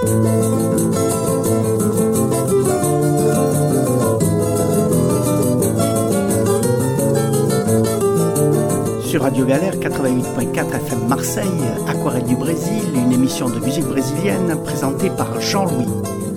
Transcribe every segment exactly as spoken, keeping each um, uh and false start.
Sur Radio Galère quatre-vingt-huit point quatre F M Marseille, Aquarelle du Brésil, une émission de musique brésilienne présentée par Jean-Louis.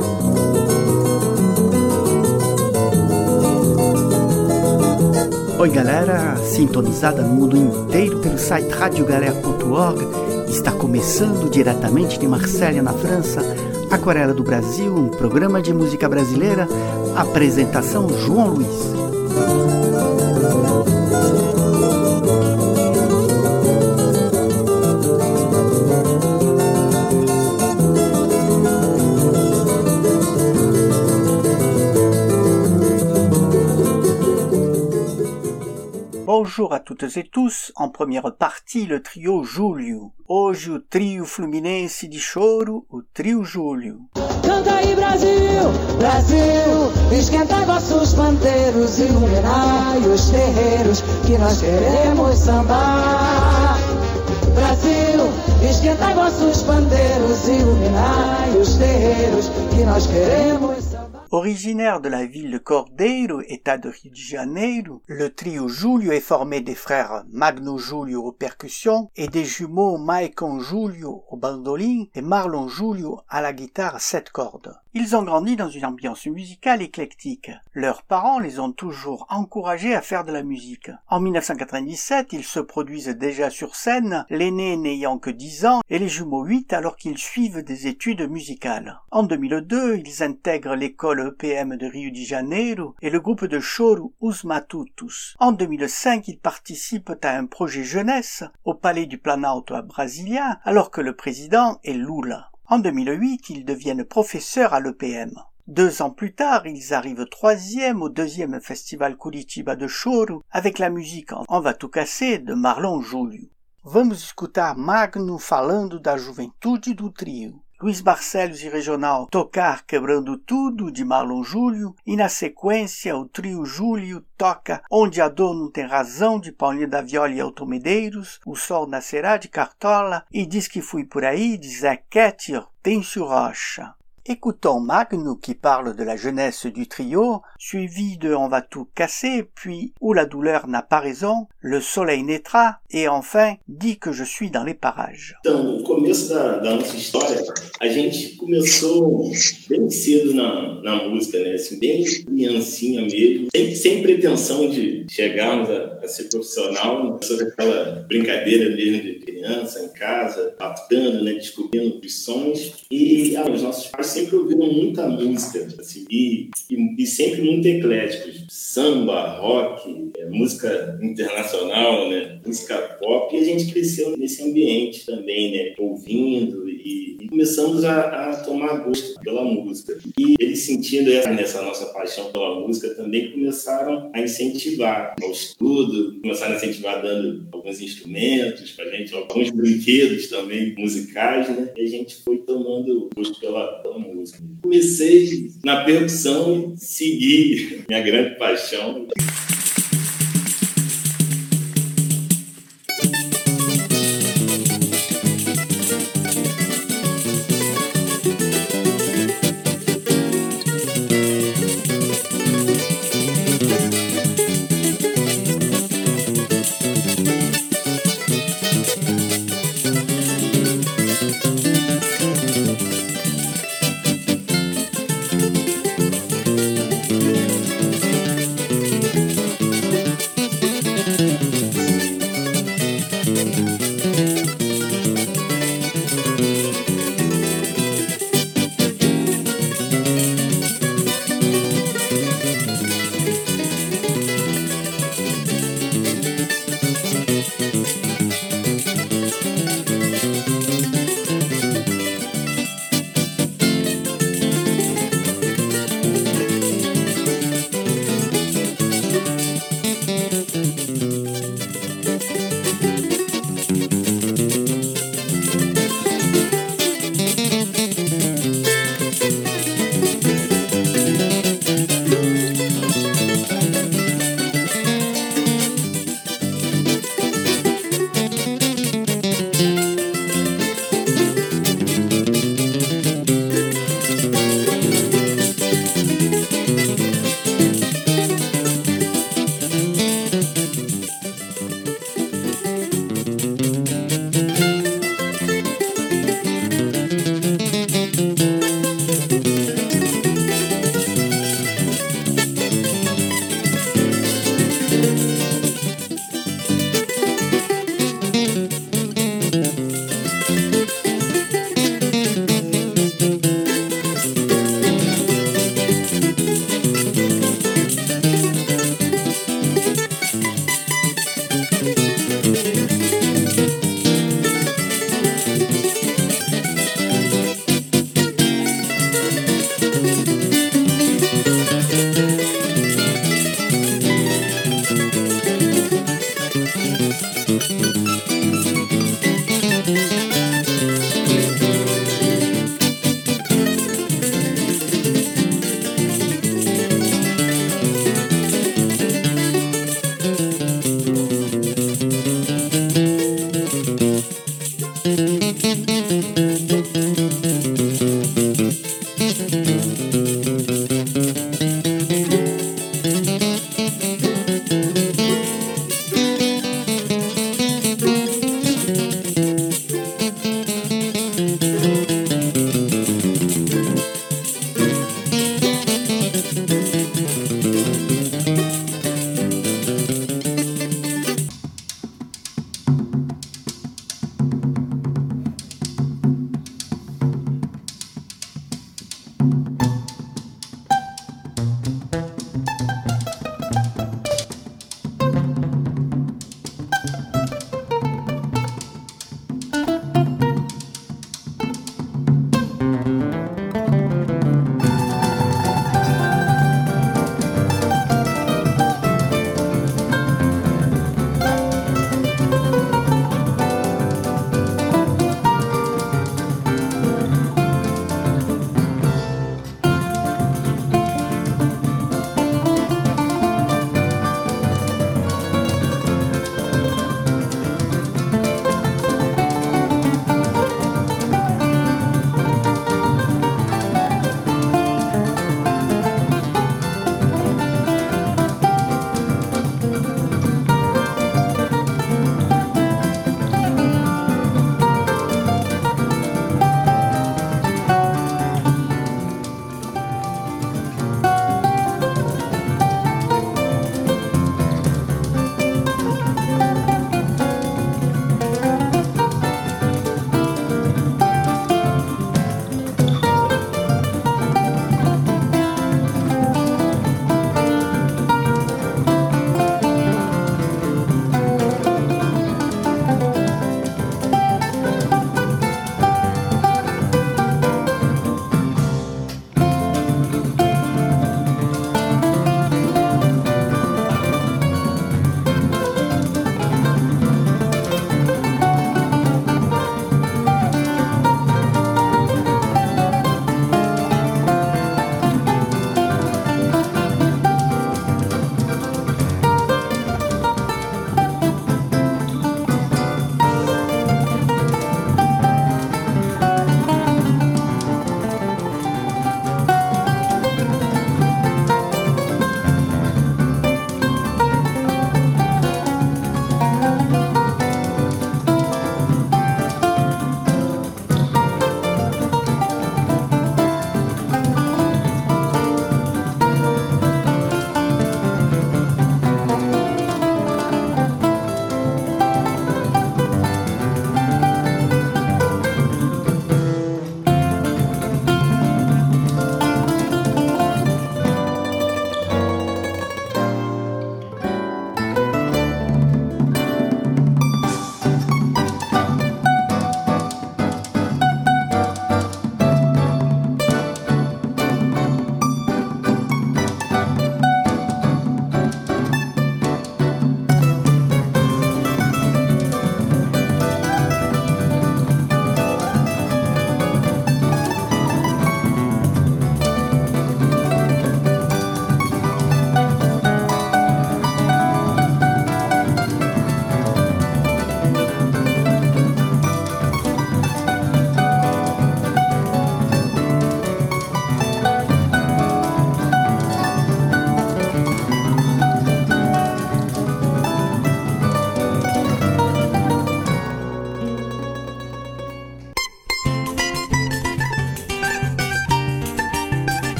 Oi galera, sintonizada no mundo inteiro pelo site radio galera ponto org, está começando diretamente de Marselha, na França, Aquarela do Brasil, um programa de música brasileira, apresentação João Luiz. Bonjour à toutes et tous, en première partie le trio Júlio. Hoje o trio fluminense de choro, o trio Júlio. Canta aí Brasil, Brasil, esquenta vossos pandeiros, iluminai os terreiros, que nós queremos sambar. Brasil, esquenta vossos pandeiros, iluminai os terreiros, que nós queremos sambar. Originaire de la ville de Cordeiro, État de Rio de Janeiro, le trio Júlio est formé des frères Magno Júlio aux percussions et des jumeaux Maicon Júlio au bandolim et Marlon Júlio à la guitare à sept cordes. Ils ont grandi dans une ambiance musicale éclectique. Leurs parents les ont toujours encouragés à faire de la musique. En dix-neuf cent quatre-vingt-dix-sept, ils se produisent déjà sur scène, l'aîné n'ayant que dix ans et les jumeaux huit alors qu'ils suivent des études musicales. En deux mille deux, ils intègrent l'école E P M de Rio de Janeiro et le groupe de choro Os Matutos. En deux mille cinq, ils participent à un projet jeunesse au Palais du Planalto à Brasilia alors que le président est Lula. En deux mille huit, ils deviennent professeurs à l'E P M. Deux ans plus tard, ils arrivent troisième au deuxième festival Curitiba de choro avec la musique On va tout casser de Marlon Júlio. Vamos escutar Magno falando da juventude do trio. Luiz Barcelos e Regional tocar Quebrando Tudo, de Marlon Júlio, e na sequência o trio Júlio toca Onde a Dor Não Tem Razão, de Paulinho da Viola e Elton Medeiros, O Sol Nascerá, de Cartola, e Diz Que Fui Por Aí, de Zé Cat e Hortêncio Rocha. Écoutons Magno qui parle de la jeunesse du trio, suivi de On va tout casser, puis Où la douleur n'a pas raison, Le soleil naîtra, et enfin Dis que je suis dans les parages. Então, o começo da, da nossa história, a gente começou bem cedo na, na música, né? Assim, bem criancinha mesmo, sem, sem pretensão de chegarmos a, a ser profissional, sobre aquela brincadeira mesmo de criança, em casa, adaptando, né? Descobrindo os sons, e ah, os nossos pais sempre ouviram muita música, assim, e, e, e sempre muito ecléticos. Samba, rock, é, música internacional, né? Música pop, e a gente cresceu nesse ambiente também, né? Ouvindo e, e começamos a, a tomar gosto pela música. E eles sentindo essa, nessa nossa paixão pela música também começaram a incentivar ao estudo, começaram a incentivar dando alguns instrumentos pra gente, alguns brinquedos também musicais, né? E a gente foi tomando gosto pela, pela música. Comecei na percussão e segui minha grande paixão.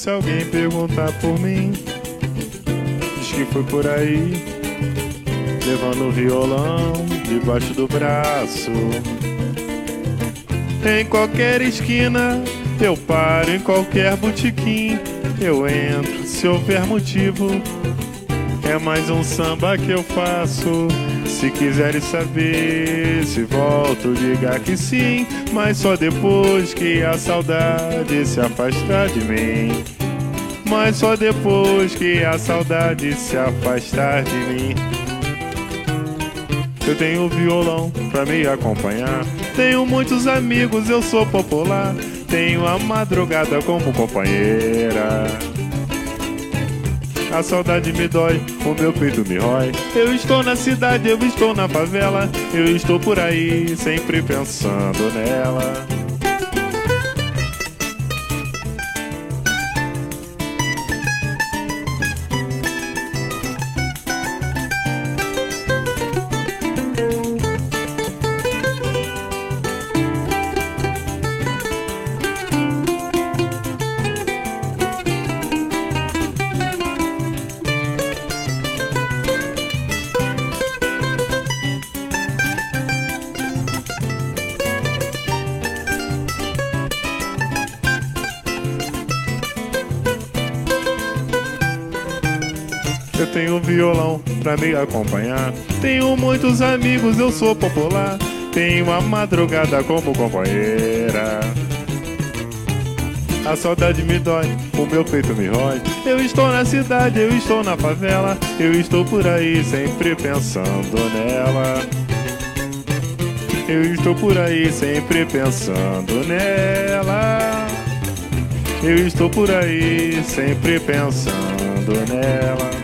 se alguém perguntar por mim, diz que foi por aí, levando o violão debaixo do braço. Em qualquer esquina eu paro, em qualquer botequim eu entro, se houver motivo. É mais um samba que eu faço. Se quiserem saber se volto, diga que sim, mas só depois que a saudade se afastar de mim. Mas só depois que a saudade se afastar de mim. Eu tenho um violão pra me acompanhar, tenho muitos amigos, eu sou popular, tenho a madrugada como companheira. A saudade me dói, o meu peito me rói. Eu estou na cidade, eu estou na favela, eu estou por aí, sempre pensando nela. Eu tenho um violão pra me acompanhar, tenho muitos amigos, eu sou popular, tenho a madrugada como companheira. A saudade me dói, o meu peito me rói. Eu estou na cidade, eu estou na favela, eu estou por aí sempre pensando nela. Eu estou por aí sempre pensando nela. Eu estou por aí sempre pensando nela.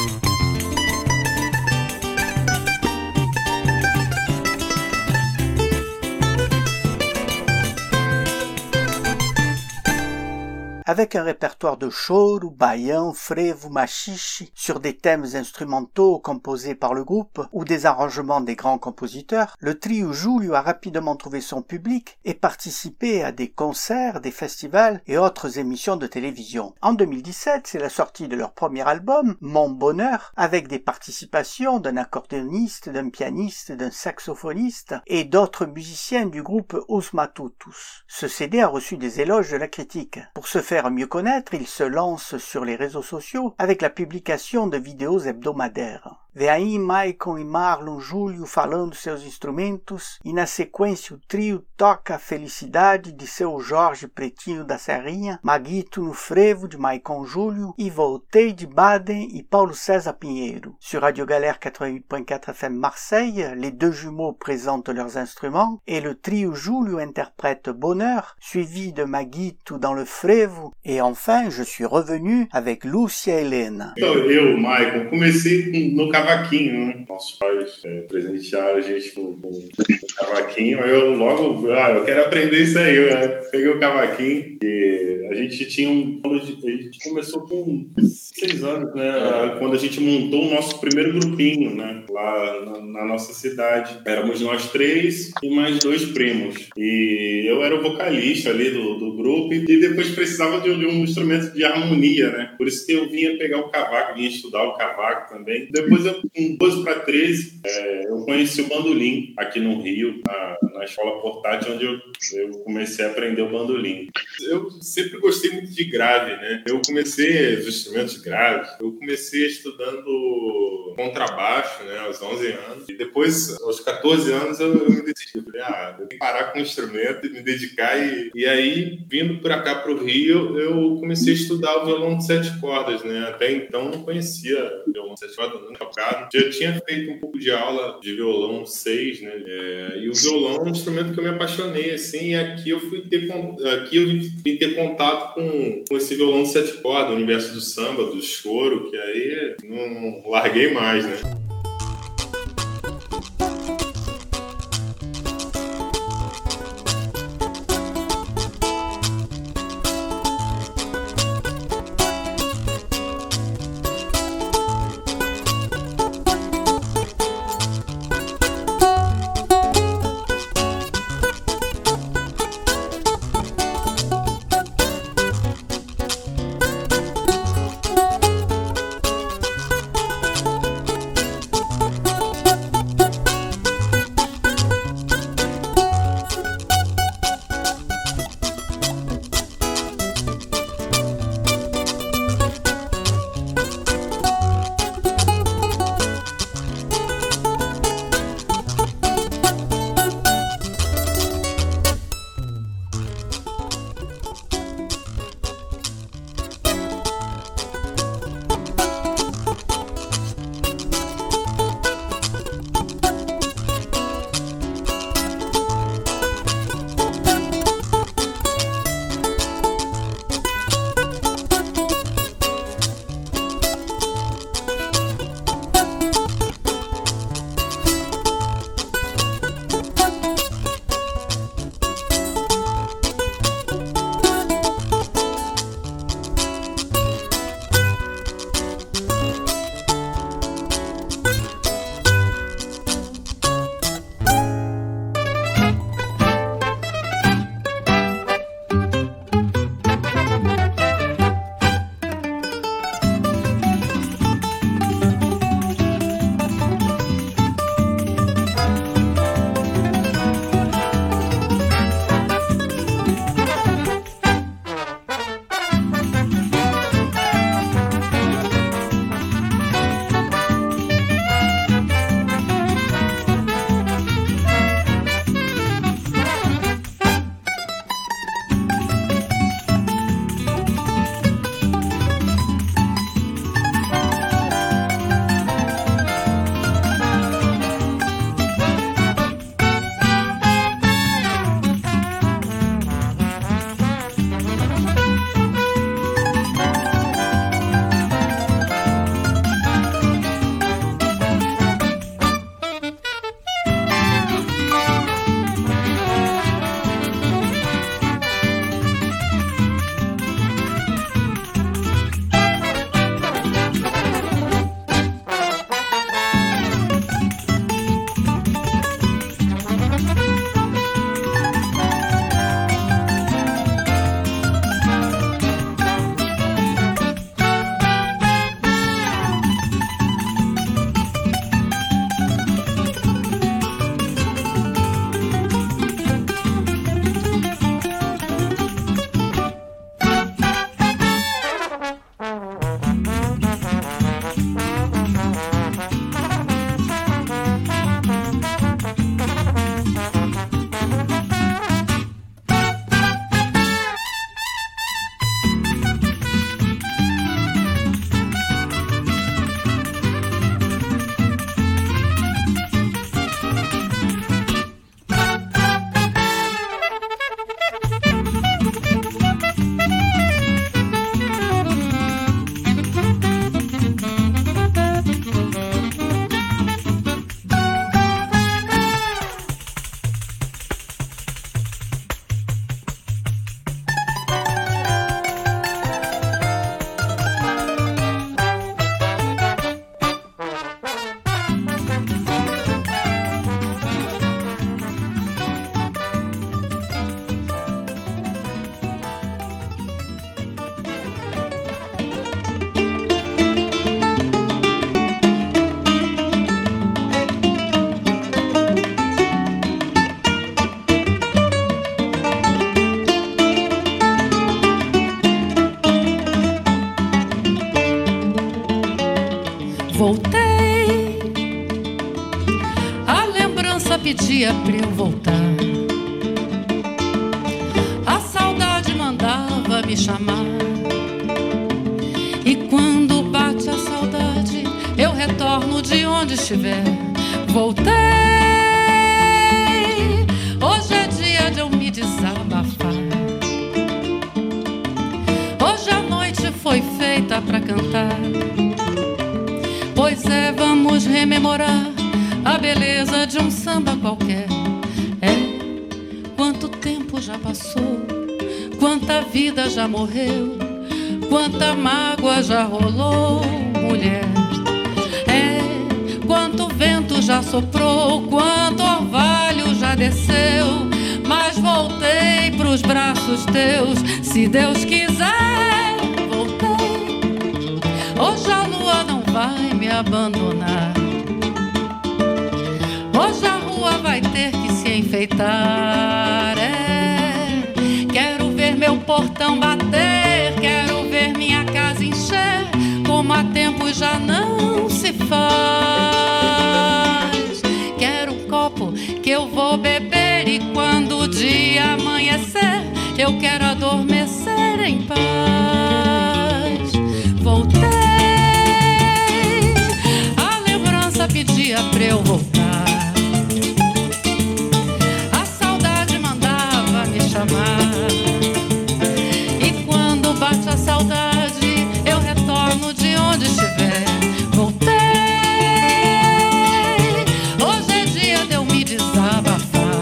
Avec un répertoire de choro, baião, frevo, machixe, sur des thèmes instrumentaux composés par le groupe ou des arrangements des grands compositeurs, le trio Júlio a rapidement trouvé son public et participé à des concerts, des festivals et autres émissions de télévision. En deux mille dix-sept, c'est la sortie de leur premier album, Mon Bonheur, avec des participations d'un accordéoniste, d'un pianiste, d'un saxophoniste et d'autres musiciens du groupe Os Matutos. Ce C D a reçu des éloges de la critique. Pour se faire mieux connaître, il se lance sur les réseaux sociaux avec la publication de vidéos hebdomadaires. Vem aí Maicon e Marlon Júlio falando seus instrumentos e na sequência o trio toca a Felicidade de seu Jorge Pretinho da Serrinha, Maguito no Frevo de Maicon Júlio e Voltei de Baden e Paulo César Pinheiro. Sur Radio Galère quatre-vingt-huit point quatre F M Marseille, les deux jumeaux présentent leurs instruments et le trio Júlio interprète Bonheur, suivi de Maguito dans le Frevo et enfin je suis revenu avec Lúcia Helena. Então, eu, Maicon, comecei no cavaquinho, né? Nossos pais é, presentearam a gente com, com, com cavaquinho, aí eu logo, ah, eu quero aprender isso aí, eu, né? Peguei o cavaquinho e a gente tinha um, a gente começou com seis anos, né, quando a gente montou o nosso primeiro grupinho, né, lá na, na nossa cidade, éramos nós três e mais dois primos, e eu era o vocalista ali do, do grupo e depois precisava de, de um instrumento de harmonia, né, por isso que eu vinha pegar o cavaco, vinha estudar o cavaco também. Depois eu, com doze para treze, é, eu conheci o bandolim aqui no Rio, na, na escola portátil, onde eu, eu comecei a aprender o bandolim. Eu sempre gostei muito de grave, né? Eu comecei os instrumentos graves, eu comecei estudando contrabaixo, né, aos onze anos, e depois, aos catorze anos, eu, eu me decidi, falei, ah, eu tenho que parar com o instrumento e me dedicar, e, e aí, vindo para cá, para o Rio, eu comecei a estudar o violão de sete cordas, né? Até então, não conhecia o violão de sete cordas, não tocava. Já tinha feito um pouco de aula de violão seis, né? É, e o violão é um instrumento que eu me apaixonei, assim, e aqui eu fui ter, aqui eu vim ter contato com, com esse violão de sete cordas, o universo do samba, do choro, que aí não, não larguei mais, né? pedia pra eu voltar. A saudade mandava me chamar. E quando bate a saudade, eu retorno de onde estiver. Voltei. Hoje é dia de eu me desabafar. Hoje a noite foi feita pra cantar. Pois é, vamos rememorar a beleza de um samba qualquer. É, quanto tempo já passou, quanta vida já morreu, quanta mágoa já rolou, mulher. É, quanto vento já soprou, quanto orvalho já desceu, mas voltei pros braços teus, se Deus quiser, voltei. Hoje a lua não vai me abandonar. Hoje a rua vai ter que se enfeitar. É, quero ver meu portão bater, quero ver minha casa encher, como há tempo já não se faz. Quero um copo que eu vou beber e quando o dia amanhecer, eu quero adormecer em paz. Voltei. A lembrança pedia pra eu voltar. A saudade mandava me chamar. E quando bate a saudade, eu retorno de onde estiver. Voltei. Hoje é dia de eu me desabafar.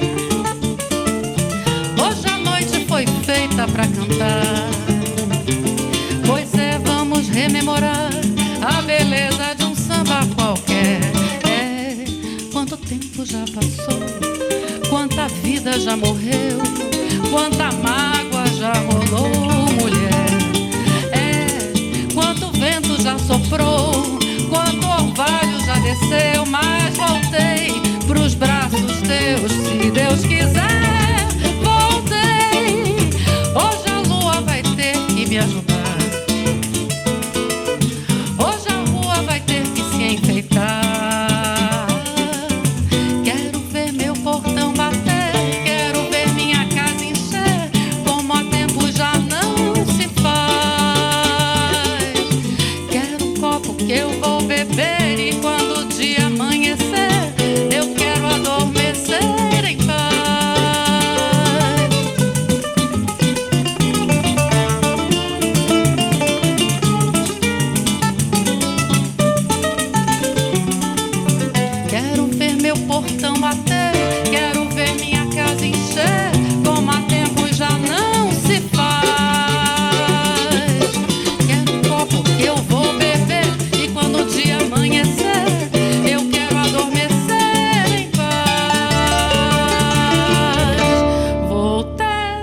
Hoje a noite foi feita pra cantar. Pois é, vamos rememorar a beleza de um samba qualquer. É, quanto tempo já passou, quanta vida já morreu, quanta mágoa já rolou, mulher. É, quanto vento já soprou, quanto orvalho já desceu, mas voltei pros braços teus, se Deus quiser, voltei. Hoje a lua vai ter que me ajudar. Hoje a rua vai ter que se enfeitar. Quero ver meu portão bater, quero ver minha casa encher, como há tempo já não se faz. Quero um copo que eu vou beber e quando o dia amanhecer, eu quero adormecer em paz. Quero ver meu portão bater, quero ver minha casa encher, como há tempo já não se faz. Quero um copo que eu vou beber e quando o dia amanhecer, eu quero adormecer em paz. Voltei.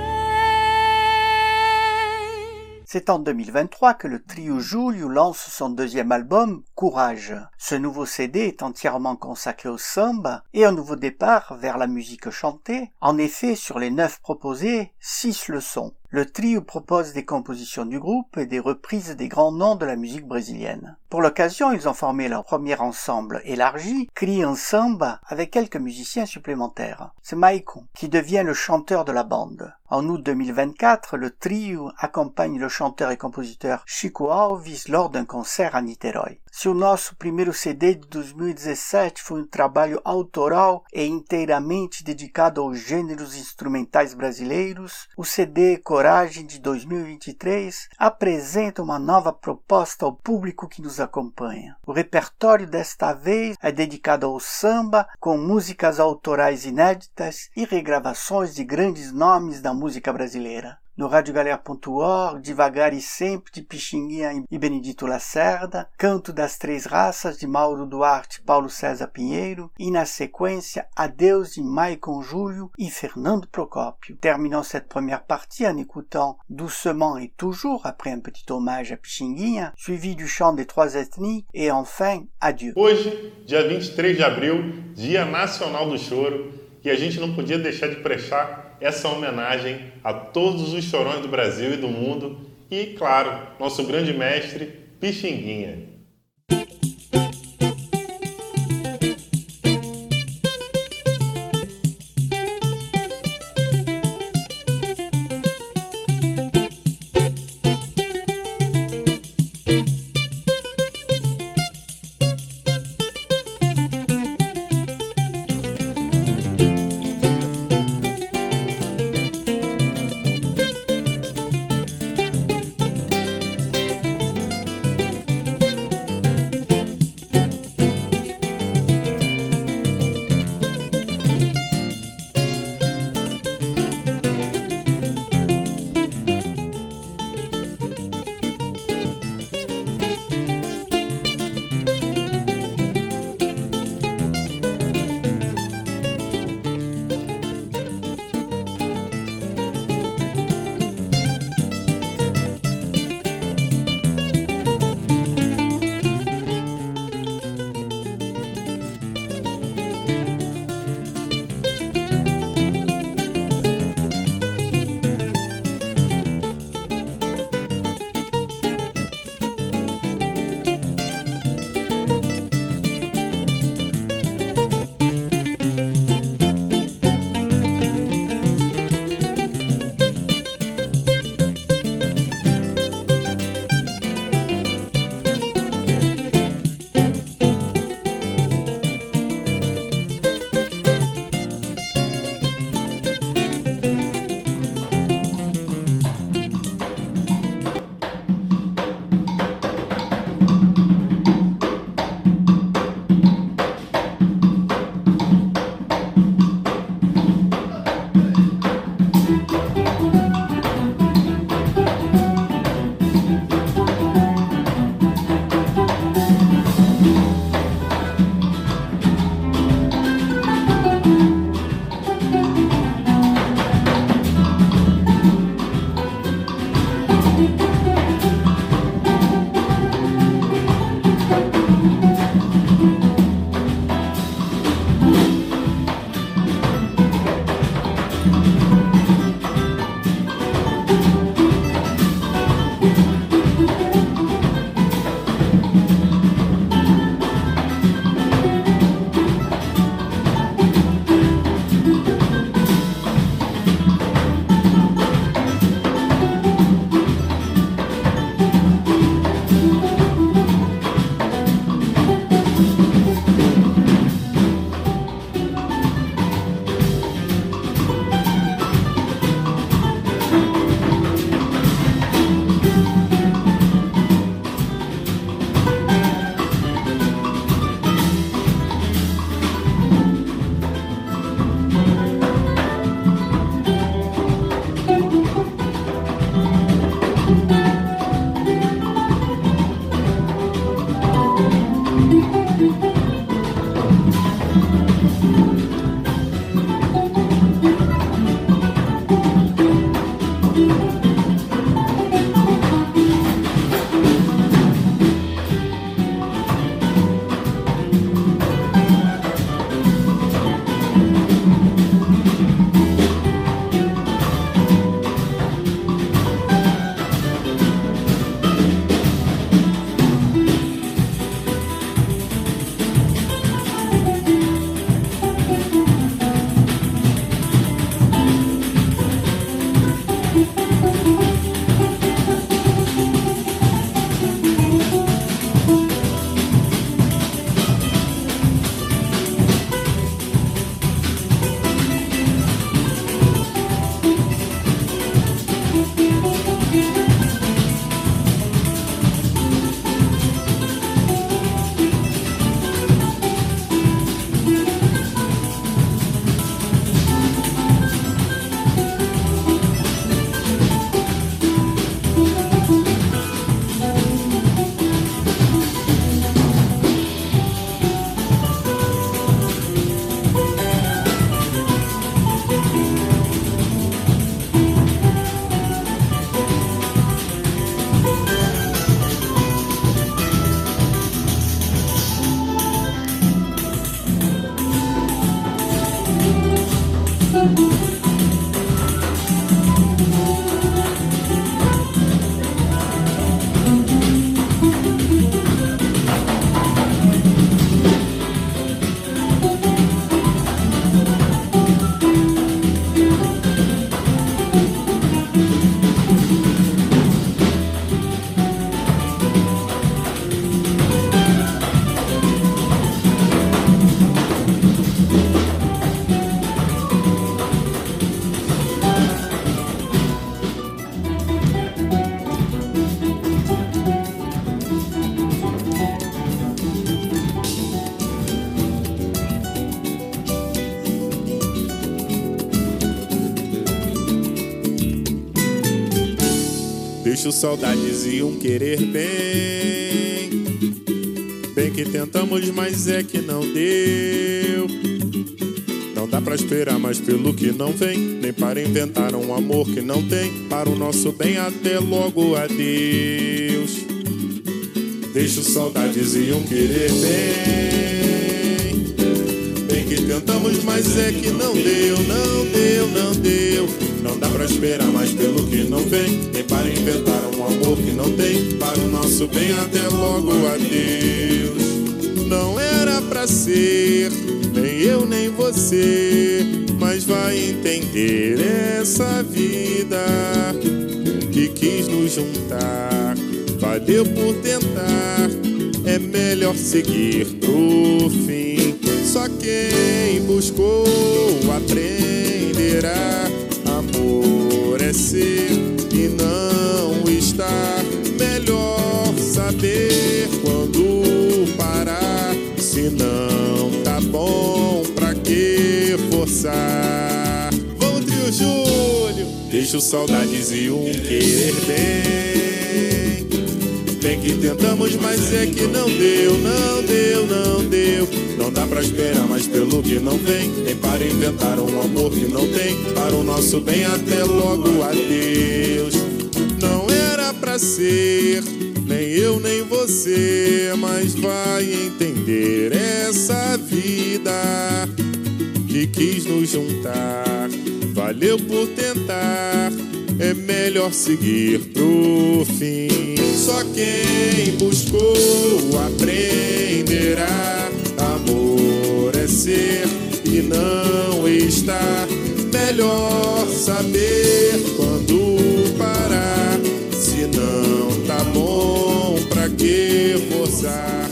C'est en deux mille vingt-trois que le trio Júlio lance son deuxième album, Courage. Ce nouveau C D est entièrement consacré au samba et un nouveau départ vers la musique chantée. En effet, sur les neuf proposés, six le sont. Le trio propose des compositions du groupe et des reprises des grands noms de la musique brésilienne. Pour l'occasion, ils ont formé leur premier ensemble élargi, Cria Samba, avec quelques musiciens supplémentaires. C'est Maicon qui devient le chanteur de la bande. En août deux mille vingt-quatre, le trio accompagne le chanteur et compositeur Chico Alves lors d'un concert à Niterói. Se o nosso primeiro C D de dois mil e dezessete foi um trabalho autoral e inteiramente dedicado aos gêneros instrumentais brasileiros, o C D Coragem de dois mil e vinte e três apresenta uma nova proposta ao público que nos acompanha. O repertório desta vez é dedicado ao samba, com músicas autorais inéditas e regravações de grandes nomes da música brasileira. No rádio galera ponto org, Devagar e Sempre, de Pixinguinha e Benedito Lacerda, Canto das Três Raças, de Mauro Duarte e Paulo César Pinheiro, e na sequência, Adeus, de Maicon Júlio e Fernando Procópio. Terminons cette première partie en écoutant Doucement et Toujours, après un petit hommage à Pixinguinha, suivi du chant des trois ethnies, et enfin, Adieu. Hoje, dia vinte e três de abril, Dia Nacional do Choro, e a gente não podia deixar de prestar essa homenagem a todos os chorões do Brasil e do mundo e, claro, nosso grande mestre, Pixinguinha. Deixo saudades e um querer bem. Bem que tentamos, mas é que não deu. Não dá pra esperar mais pelo que não vem, nem para inventar um amor que não tem. Para o nosso bem, até logo, adeus. Deixo saudades e um querer bem. Bem que tentamos, mas é que não deu, não deu, não deu. Não dá pra esperar mais pelo que não vem, nem para inventar um amor que não tem. Para o nosso bem, até logo, adeus. Não era pra ser, nem eu nem você, mas vai entender essa vida que quis nos juntar. Valeu por tentar, é melhor seguir pro fim. Só quem buscou aprenderá. Amor é ser e não estar. Melhor saber quando parar. Se não tá bom, pra que forçar? Vamos, trio Júlio! Deixo saudades e um querer bem. Bem bem que tentamos, mas é que não deu, não deu, não deu. Não dá pra esperar mais pelo que não vem, nem para inventar um amor que não tem. Para o nosso bem, até logo, adeus. Não era pra ser, nem eu nem você, mas vai entender essa vida que quis nos juntar. Valeu por tentar, é melhor seguir pro fim. Só quem buscou aprenderá. Amor é ser e não estar. Melhor saber quando parar. Se não tá bom, pra que forçar?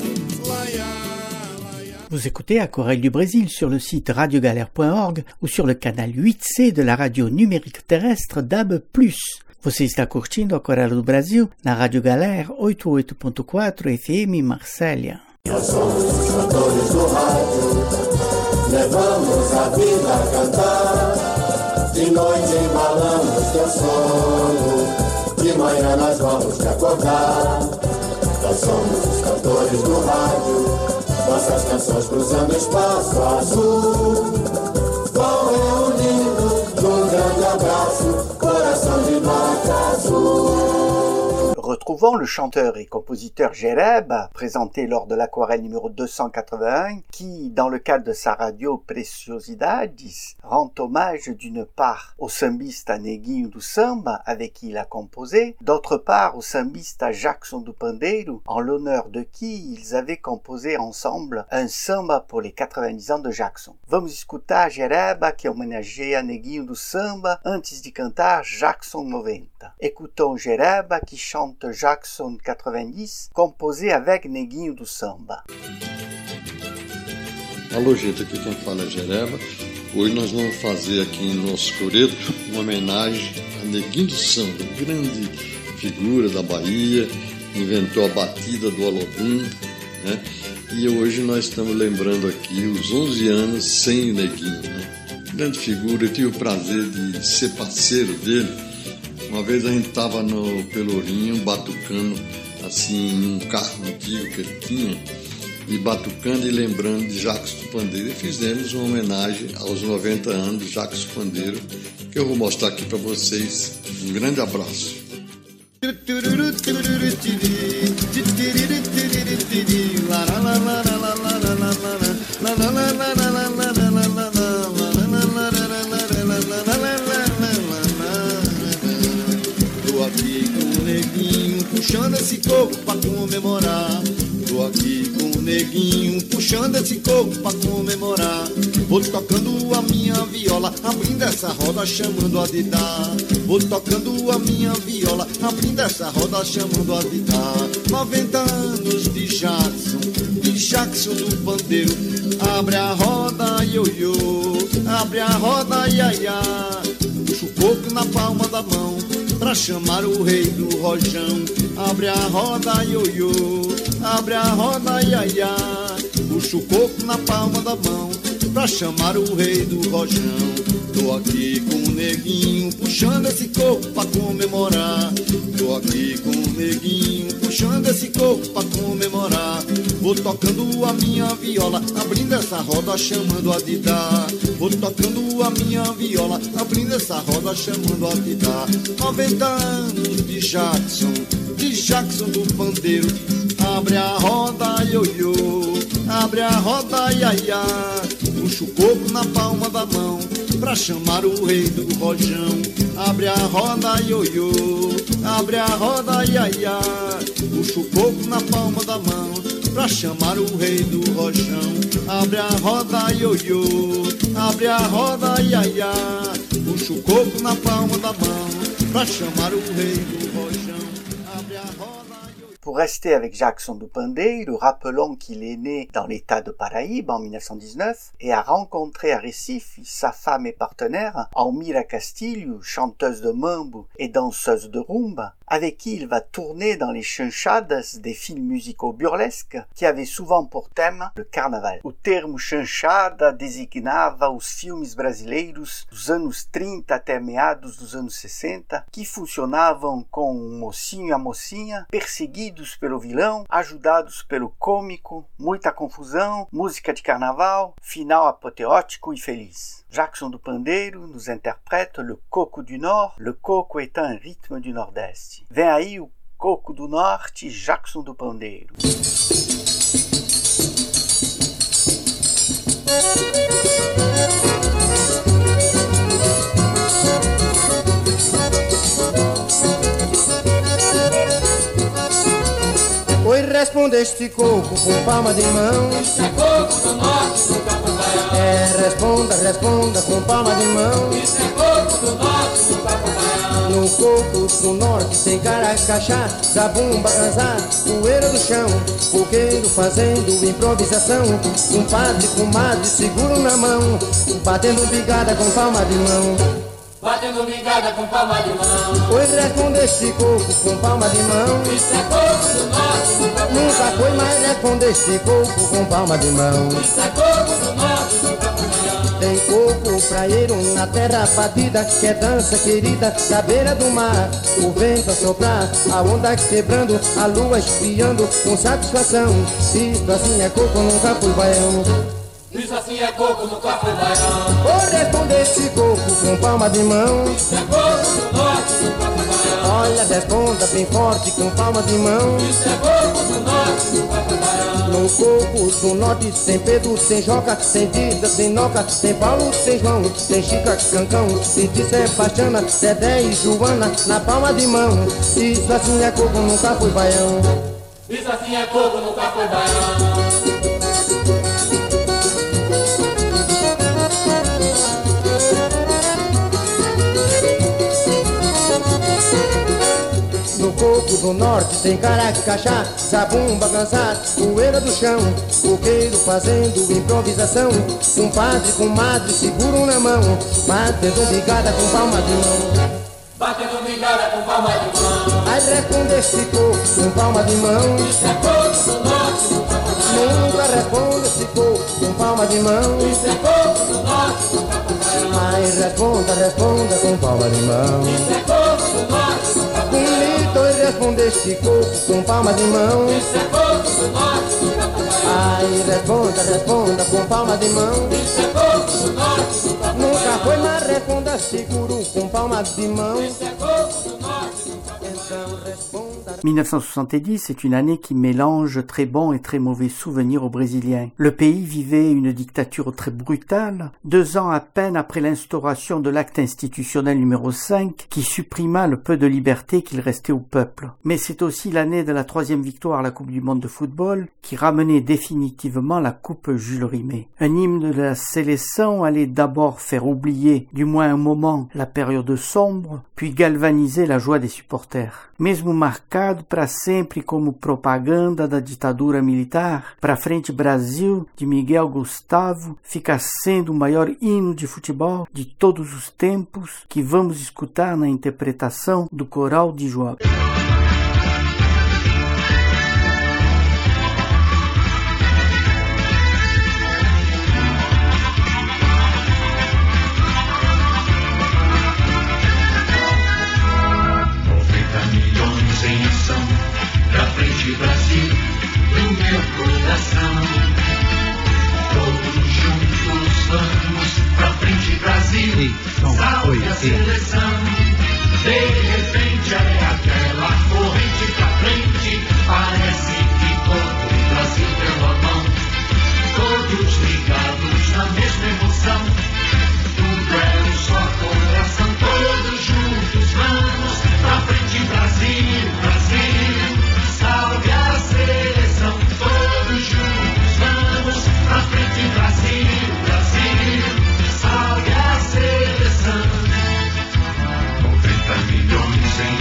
Vous écoutez Aquarelle du Brésil sur le site radio galère point org ou sur le canal huit C de la radio numérique terrestre D A B plus. Você está curtindo Aquarelle do Brasil na Rádio Galera oitenta e oito ponto quatro F M Marsella. Nós somos os cantores do rádio, levamos a vida a cantar. De noite embalamos teu sono, de manhã nós vamos te acordar. Nós somos os cantores do rádio, nossas canções cruzando espaço azul, vão reunindo num grande abraço, coração de nota azul. Retrouvons le chanteur et compositeur Jereb, présenté lors de l'Aquarelle numéro deux cent quatre-vingt-un, qui, dans le cadre de sa radio Preciosidades, rend hommage d'une part au sambista Neguinho do Samba, avec qui il a composé, d'autre part au sambista Jackson do Pandeiro, en l'honneur de qui ils avaient composé ensemble un samba pour les quatre-vingt-dix ans de Jackson. Vamos escutar Jereba, que homenageia Neguinho do Samba, antes de cantar Jackson noventa. Écoutons Jereba, qui chante Jackson quatre-vingt-dix, composé avec Neguinho do Samba. Alô, gente, aqui quem fala é Jereba. Hoje nós vamos fazer aqui em nosso coreto uma homenagem a Neguinho do Samba, grande figura da Bahia, inventou a batida do Olodum, né? E hoje nós estamos lembrando aqui os onze anos sem o Neguinho, né? Grande figura, eu tive o prazer de ser parceiro dele. Uma vez a gente estava no Pelourinho, batucando assim, num carro antigo que ele tinha, e batucando e lembrando de Jackson do Pandeiro. E fizemos uma homenagem aos noventa anos de Jackson do Pandeiro, que eu vou mostrar aqui para vocês. Um grande abraço. Tô aqui com o Neguinho, puxando esse coco pra comemorar. Tô aqui com o Neguinho, puxando esse coco pra comemorar. Vou tocando a minha viola, abrindo essa roda, chamando a de dar. Vou tocando a minha viola, abrindo essa roda, chamando a de dar. noventa anos de Jackson, de Jackson do Pandeiro. Abre a roda, ioiô, abre a roda, iaiá. Puxa o coco na palma da mão, pra chamar o rei do rojão. Abre a roda, ioiô, abre a roda, iaiá. Puxa o coco na palma da mão, pra chamar o rei do rojão. Tô aqui com o Neguinho, puxando esse coco pra comemorar. Tô aqui com o Neguinho, puxando esse coco pra comemorar. Vou tocando a minha viola, abrindo essa roda, chamando a de dar. Vou tocando a minha viola, abrindo essa roda, chamando a de dar. noventa anos de Jackson, de Jackson do Pandeiro. Abre a roda, ioiô, abre a roda, iaiá. Puxa o coco na palma da mão, pra chamar o rei do rojão. Abre a roda, ioiô, abre a roda, iaiá. Puxa o coco na palma da mão, pra chamar o rei do rojão. Abre a roda, ioiô, abre a roda, iaiá. Puxa o coco na palma da mão, pra chamar o rei do rojão. Abre a roda. Pour rester avec Jackson do Pandeiro, rappelons qu'il est né dans l'état de Paraíba en mille neuf cent dix-neuf et a rencontré à Recife sa femme et partenaire, Almira Castilho, chanteuse de mambo et danseuse de rumba, avec qui il va tourner dans les chanchadas des films musicaux burlesques qui avaient souvent por tema le carnaval. O termo chanchada designava os filmes brasileiros dos anos trinta até meados dos anos sessenta que funcionavam com um mocinho e a mocinha perseguidos pelo vilão, ajudados pelo cômico, muita confusão, música de carnaval, final apoteótico e feliz. Jackson do Pandeiro nos interprète le coco du Nord, le coco étant un rythme du Nordeste. Vem aí o Coco do Norte, Jackson do Pandeiro. Oi, responde este coco com palma de mão. Isso é coco do norte do Capubaião. É, responda, responda com palma de mão. Isso é coco do norte do Capubaião. No coco do norte tem caracachá, zabumba, canzá, poeira do chão, coqueiro fazendo improvisação, um padre com madre seguro na mão, batendo bigada com palma de mão. Batendo bigada com palma de mão. Oi, responde este coco com palma de mão. Isso é coco do norte do Capubaião. Nunca foi mais responde este coco com palma de mão. Isso é coco do norte do Capubaião. Tem coco praieiro na terra batida, que é dança querida da beira do mar. O vento a soprar, a onda quebrando, a lua espiando com satisfação. Isto assim é coco no Capubaião. Isso assim é coco no Capubaião. Vou responder esse coco com palma de mão. Isso é coco do norte do Capubaião. Olha, responda bem forte com palma de mão. Isso é coco do norte do Capubaião. No coco do norte tem Pedro, tem Joca, tem Dida, tem Noca, tem Paulo, tem João, tem Chica, Cancão, Titi, Sebastiana, Dedé e Joana na palma de mão. Isso assim é coco no Capubaião. Isso assim é coco no Capubaião. No coco do norte tem caracachá, zabumba, canzá, poeira do chão, coqueiro fazendo improvisação, um padre com madre seguro na mão, batendo bigada com palma de mão. Batendo bigada com palma de mão. Aí responde esse coco com palma de mão. Isso é coco do norte do Capubaião. Nunca responde esse coco com palma de mão. Isso é coco do norte do Capubaião. Aí responda, responda com palma de mão. Isso é coco do norte do Capubaião. Bonito e responde este coco com palma de mão. Isso é coco do norte do Capubaião. Aí responda, responda com palma de mão. Isso é coco do norte do Capubaião. Nunca foi, mas responda seguro com palma de mão. Isso é coco do norte do Capubaião. Então responda. mille neuf cent soixante-dix, c'est une année qui mélange très bons et très mauvais souvenirs aux Brésiliens. Le pays vivait une dictature très brutale, deux ans à peine après l'instauration de l'acte institutionnel numéro cinq, qui supprima le peu de liberté qu'il restait au peuple. Mais c'est aussi l'année de la troisième victoire à la Coupe du Monde de football, qui ramenait définitivement la Coupe Jules Rimet. Un hymne de la sélection allait d'abord faire oublier, du moins un moment, la période sombre, puis galvaniser la joie des supporters. Mesmo marcado para sempre como propaganda da ditadura militar, Pra Frente Brasil, de Miguel Gustavo, fica sendo o maior hino de futebol de todos os tempos, que vamos escutar na interpretação do Coral de Joab. Pra frente, Brasil, do meu coração. Todos juntos vamos pra frente, Brasil. Salve a seleção. De repente é aquela corrente pra frente. Parece que todo o Brasil deu a mão. Todos ligados na mesma emoção. Tudo é um só coração. Todos juntos vamos pra frente, Brasil, Brasil. Salve a seleção, todos juntos vamos pra frente, Brasil, Brasil. Salve a seleção. noventa milhões em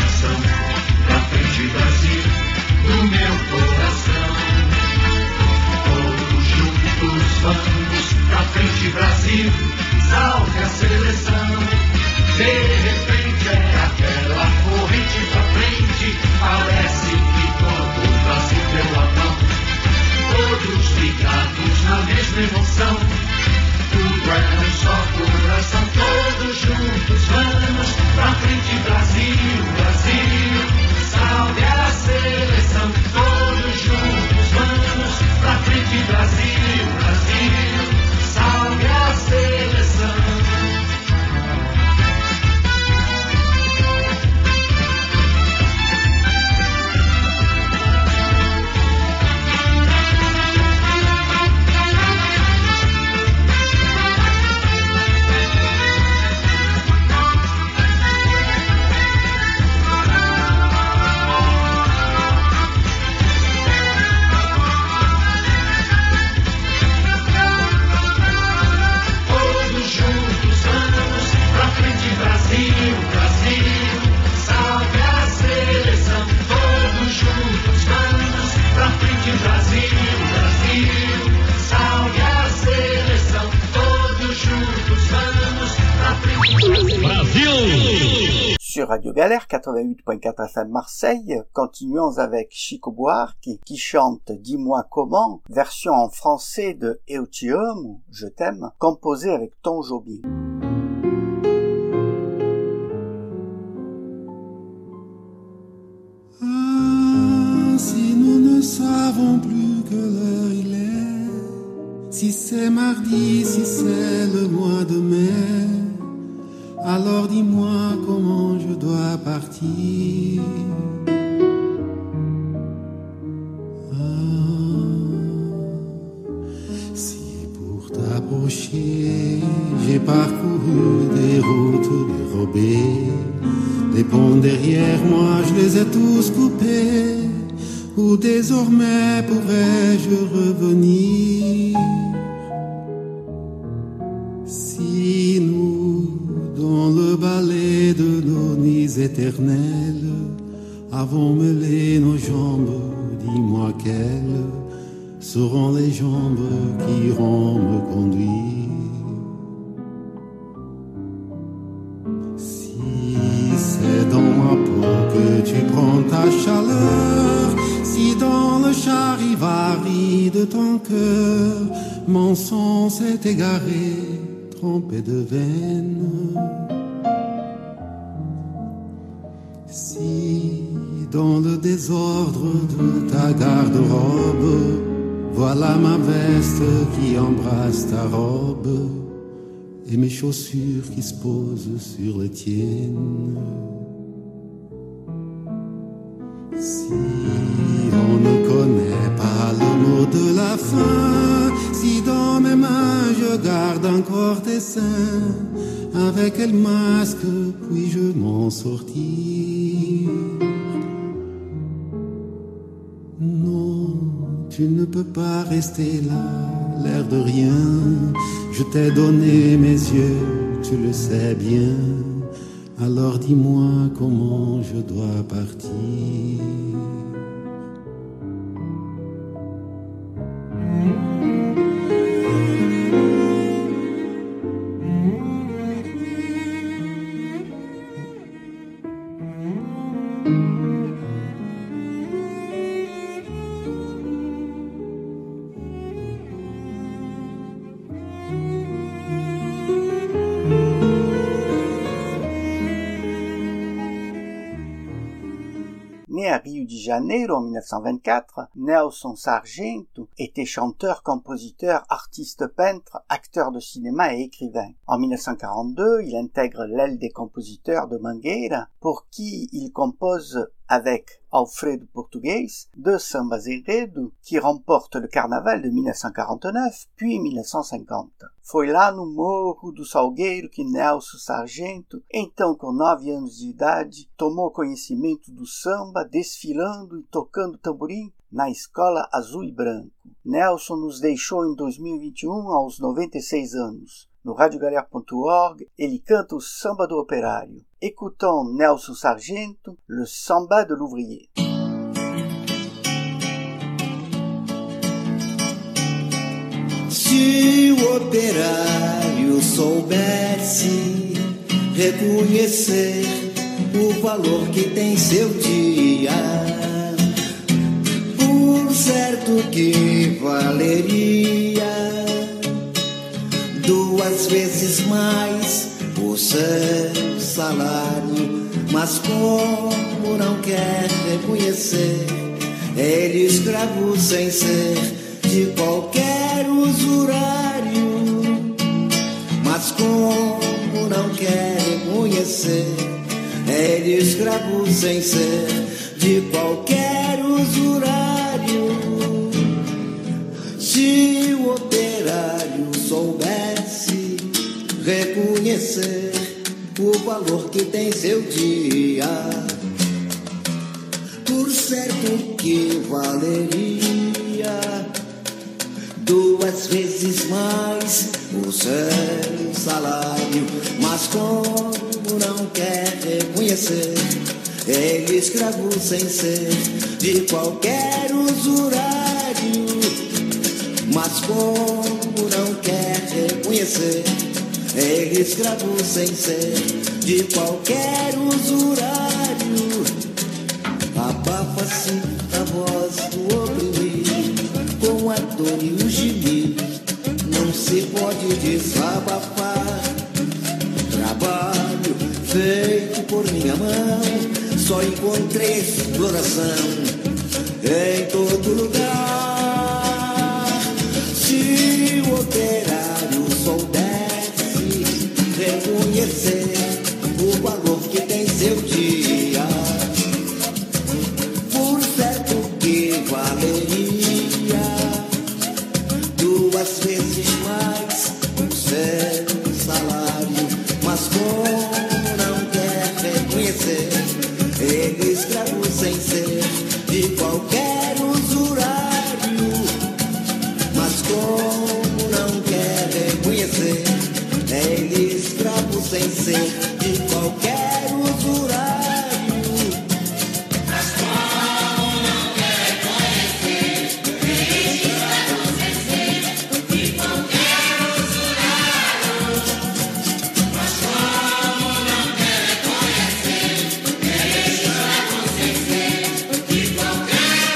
Brasil! Sur Radio Galère quatre-vingt-huit point quatre F M Marseille, continuons avec Chico Buarque qui chante Dis-moi comment, version en français de Eu te amo, Je t'aime, composée avec Tom Jobim. Ah, si nous ne savons plus que l'heure il est, si c'est mardi, si c'est le mois de mai, alors dis-moi comment je dois partir. Ah, si pour t'approcher j'ai parcouru des routes dérobées, les ponts derrière moi je les ai tous coupés, où désormais pourrais-je revenir? Si nous, dans le ballet de nos nuits éternelles, avons mêlé nos jambes, dis-moi quelles seront les jambes qui iront me conduire. Si c'est dans ma peau que tu prends ta chaleur, si dans le charivari de ton cœur mon sang s'est égaré, trompé de veine, si dans le désordre de ta garde-robe, voilà ma veste qui embrasse ta robe et mes chaussures qui se posent sur les tiennes. Si on ne connaît pas le mot de la fin, si dans mes mains je garde encore tes seins, avec quel masque puis-je m'en sortir? Non, tu ne peux pas rester là, l'air de rien. Je t'ai donné mes yeux, tu le sais bien. Alors dis-moi comment je dois partir. Né à Rio de Janeiro en mille neuf cent vingt-quatre, Nelson Sargento était chanteur, compositeur, artiste peintre, acteur de cinéma et écrivain. En mille neuf cent quarante-deux, il intègre l'aile des compositeurs de Mangueira, pour qui il compose avec Alfredo Português deux sambas enredo qui remportent le carnaval de mille neuf cent quarante-neuf puis mille neuf cent cinquante. Foi lá no Morro do Salgueiro que Nelson Sargento, então com nove anos de idade, tomou conhecimento do samba desfilando e tocando tamborim na Escola Azul e Branco. Nelson nos deixou em dois mil e vinte e um aos noventa e seis anos. No radio galère ponto org, ele canta o samba do operário. Écoutons Nelson Sargento, le samba de l'ouvrier. Se o operário soubesse reconhecer o valor que tem seu dia, por certo que valeria duas vezes mais o seu salário. Mas como não quer reconhecer, ele escravo sem ser de qualquer usurário. Mas como não quer reconhecer, ele escravo sem ser de qualquer usurário. Se o operário soubesse reconhecer o valor que tem seu dia, por certo que valeria duas vezes mais o seu salário. Mas como não quer reconhecer, ele escravo sem ser de qualquer usurário. Mas como não quer reconhecer, é escravo sem ser de qualquer usurário. Abafa-se a voz do oprimido com a dor e o gemido, não se pode desabafar. Trabalho feito por minha mão, só encontrei exploração em todo lugar. Se o operário soubesse reconhecer o valor que tem seu dia, por certo que valeria duas vezes mais o seu salário. Mas como não quer reconhecer, ele é escravo sem ser de qualquer usurário. Mas como não quer reconhecer, ele é escravo sem ser de qualquer usurário. Mas como não quer reconhecer, ele é escravo sem ser de qualquer usurário. Mas como não quer reconhecer, ele é escravo sem ser de qualquer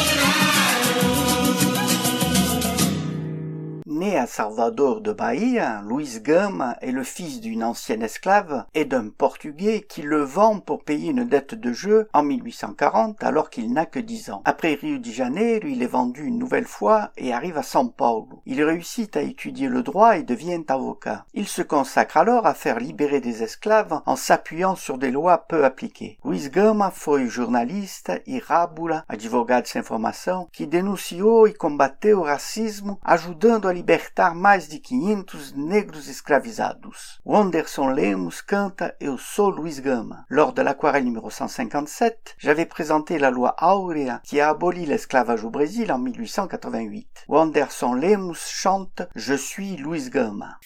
usurário. Né à Salvador de Bahia, Luiz Gama est le fils d'une ancienne esclave et d'un Portugais qui le vend pour payer une dette de jeu en mille huit cent quarante alors qu'il n'a que dix ans. Après Rio de Janeiro, il est vendu une nouvelle fois et arrive à São Paulo. Il réussit à étudier le droit et devient avocat. Il se consacre alors à faire libérer des esclaves en s'appuyant sur des lois peu appliquées. Luiz Gama foi jornalista e rábula, advogado sem formação, que denunciou e combateu o racismo, ajudando a libertar mais de quinhentos negros escravizados. Wanderson Lemos canta Eu sou Luiz Gama. Lors de l'aquarelle numéro cent cinquante-sept, j'avais présenté la loi Áurea qui a aboli l'esclavage au Brésil en mille huit cent quatre-vingt-huit. Wanderson Lemos chante Je suis Luiz Gama.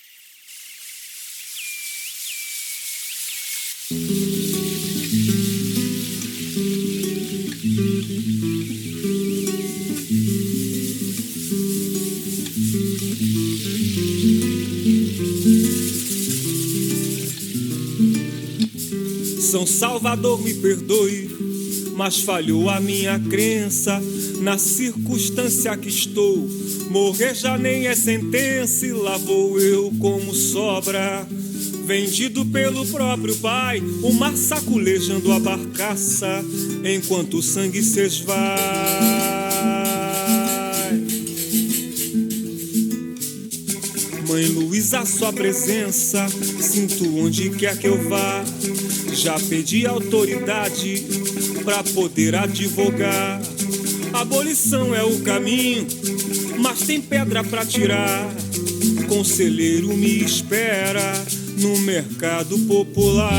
São Salvador, me perdoe, mas falhou a minha crença na circunstância que estou. Morrer já nem é sentença e lá vou eu como sobra, vendido pelo próprio pai, o mar saculejando a barcaça enquanto o sangue se esvai. Mãe Luísa, sua presença sinto onde quer que eu vá. Já pedi autoridade pra poder advogar. Abolição é o caminho, mas tem pedra pra tirar. Conselheiro me espera no mercado popular.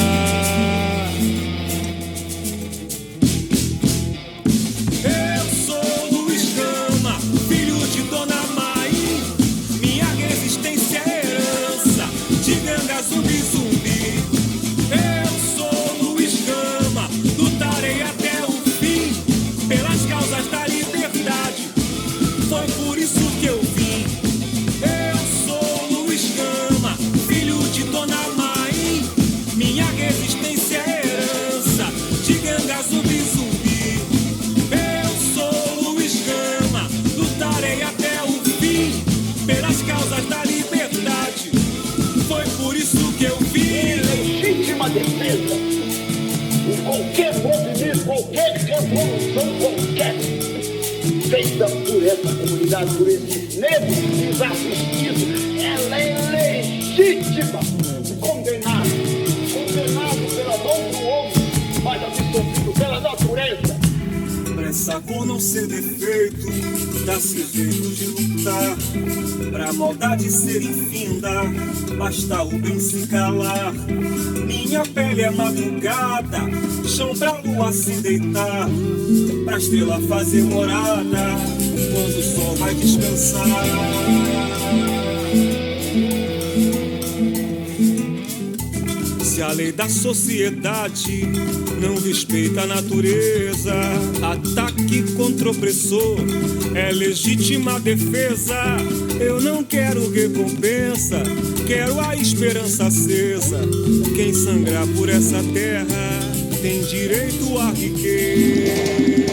Eu sou Luiz Gama, filho de Dona Maí. Minha resistência é herança de ganga zumbi zumbi. Eu sou Luiz Gama, lutarei até o fim pelas causas da liberdade. Foi por isso que eu vim. Eu sou Luiz Gama, filho de Dona Maí. Minha resistência é herança de ganga zumbi zumbi. Eu sou Luiz Gama, lutarei até o fim pelas causas da liberdade. Foi por isso que eu vim. Legítima defesa. Em qualquer movimento, qualquer revolução, qualquer, feita por essa comunidade, por esses negros desassistidos, ela é legítima. Condenado, condenado pela mão do homem, mas absolvido pela natureza. Pressa por não ser defeito, dá-se jeito de lutar. Pra maldade ser infinda, basta o bem se calar. Minha pele é madrugada, chão pra lua se deitar, pra estrela fazer morada, quando o sol vai descansar. Se a lei da sociedade não respeita a natureza, ataque contra o opressor é legítima defesa. Eu não quero recompensa, quero a esperança acesa. Quem sangrar por essa terra tem direito à riqueza.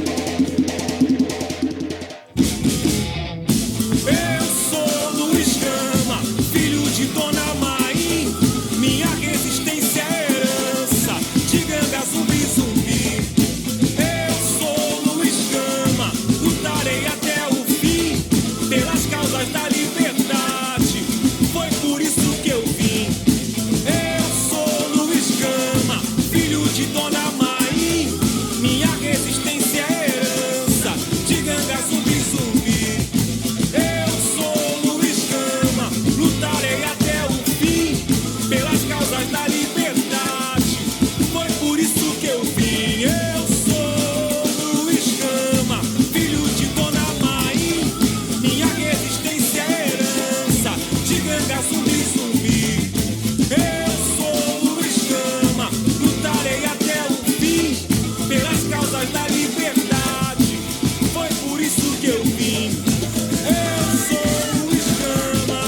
Eu sou Luiz Gama, filho de Dona Maim. Minha resistência é herança de ganga zumbi zumbi. Eu sou Luiz Gama, lutarei até o fim pelas causas da liberdade. Foi por isso que eu vim. Eu sou Luiz Gama, filho de Dona Maim. Minha resistência é herança de ganga zumbi zumbi. Eu sou Luiz Gama, lutarei até o fim pelas causas da liberdade. Foi por isso que eu vim. Eu sou Luiz Gama, filho de Dona Maim. Minha resistência é herança de ganga zumbi zumbi. Eu sou Luiz Gama, lutarei até o fim pelas causas da liberdade. Foi por isso que eu vim. Eu sou Luiz Gama.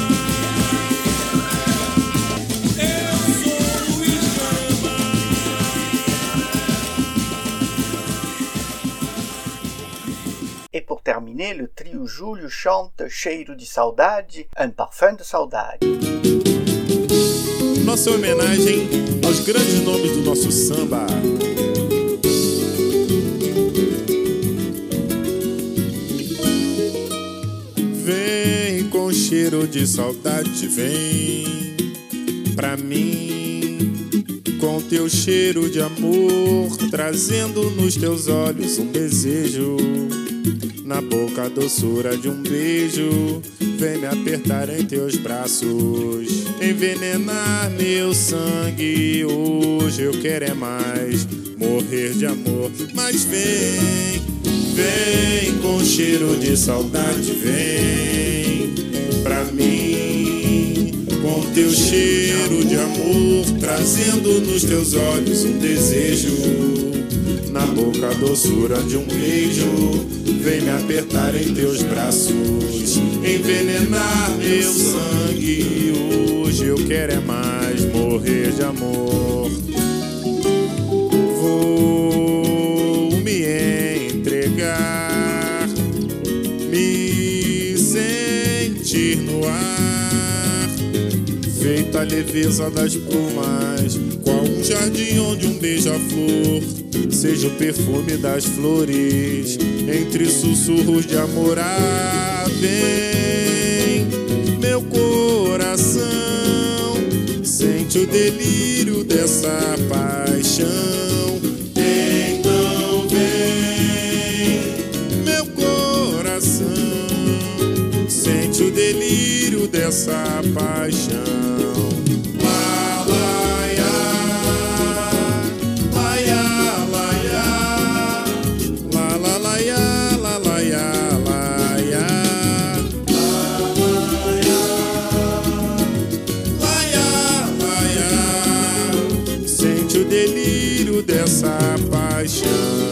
Eu sou Luiz Gama. Et pour terminer, le trio Júlio chante Cheiro de Saudade, un parfum de saudade. Nossa homenagem aos grandes nomes do nosso samba. Vem com cheiro de saudade, vem pra mim, com teu cheiro de amor, trazendo nos teus olhos um desejo, na boca a doçura de um beijo. Vem me apertar em teus braços, envenenar meu sangue. Hoje eu quero é mais, morrer de amor. Mas vem, vem com cheiro de saudade, vem pra mim, com teu cheiro de amor, trazendo nos teus olhos um desejo, na boca a doçura de um beijo. Vem me apertar em teus braços, envenenar meu sangue. Hoje eu quero é mais, morrer de amor. Vou me entregar, me sentir no ar, feito a leveza das plumas, qual um jardim onde um beija-flor seja o perfume das flores, entre sussurros de amor. Ah, vem, meu coração, sente o delírio dessa paixão. Então vem, meu coração, sente o delírio dessa paixão. Dessa paixão.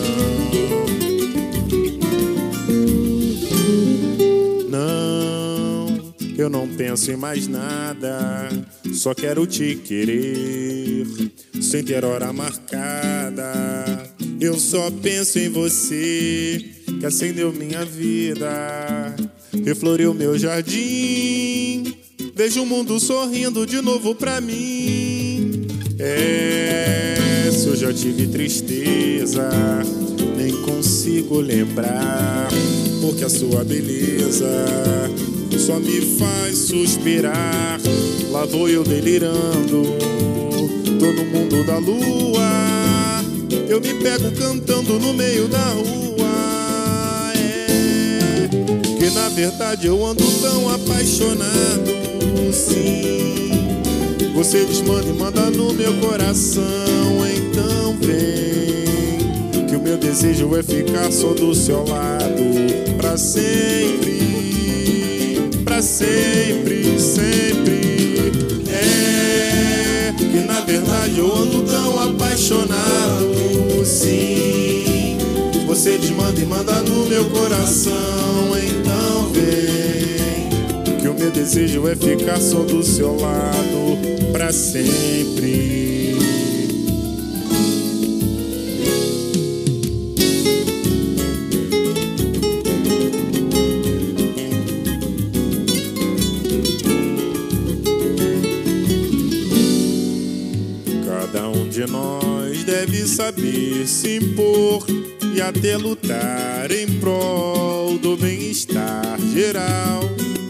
Não, eu não penso em mais nada, só quero te querer, sem ter hora marcada. Eu só penso em você, que acendeu minha vida, refloreu meu jardim. Vejo o mundo sorrindo de novo pra mim. É, se eu já tive tristeza, nem consigo lembrar, porque a sua beleza só me faz suspirar. Lá vou eu delirando, tô no mundo da lua, eu me pego cantando no meio da rua. É, que na verdade eu ando tão apaixonado, sim. Você desmanda e manda no meu coração. Então vem, que o meu desejo é ficar só do seu lado, pra sempre, pra sempre, sempre. É, que na verdade eu ando tão apaixonado. Sim, você desmanda e manda no meu coração. Então vem, que o meu desejo é ficar só do seu lado pra sempre. De nós deve saber se impor e até lutar em prol do bem-estar geral.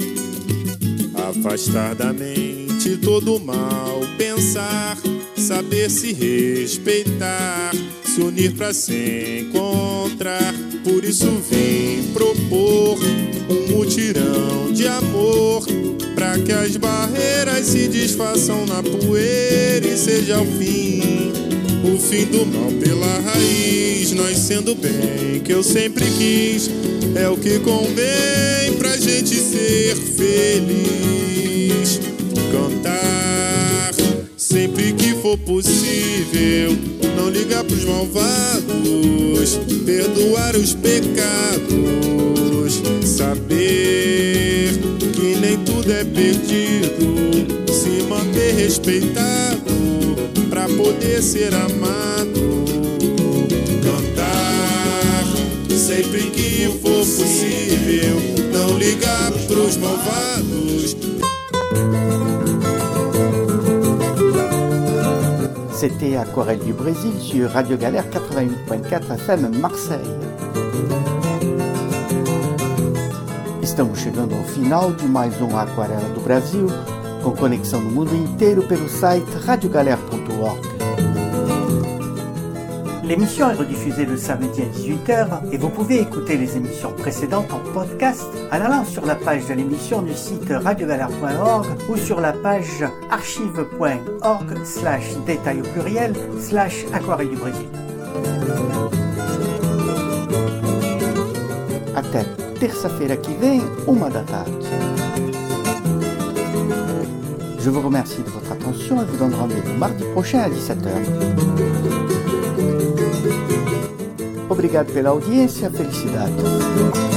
Afastar da mente todo o mal, pensar, saber se respeitar, se unir pra se encontrar. Por isso vim propor um mutirão de amor, pra que as barreiras se desfaçam na poeira e seja o fim, o fim do mal pela raiz. Nós sendo bem, que eu sempre quis, é o que convém pra gente ser feliz. Cantar sempre que for possível, não ligar pros malvados, perdoar os pecados, saber que nem tudo é perdido, se manter respeitado pra poder ser amado. Cantar sempre que for possível, não ligar pros malvados. C'était Aquarelle du Brésil sur Radio Galère quatre-vingt-huit point quatre F M Marseille. Estamos chegando ao final de mais um Aquarela do Brasil, com conexão no mundo inteiro pelo site radio galère point org. L'émission est rediffusée le samedi à dix-huit heures et vous pouvez écouter les émissions précédentes en podcast en allant sur la page de l'émission du site radio galère point org ou sur la page archive point org slash détail au pluriel slash aquarelle du Brésil. Até terça-feira que vem, uma da tarde. Je vous remercie de votre attention et vous donne rendez-vous mardi prochain à dix-sept heures. Obrigado pela audiência, felicidades.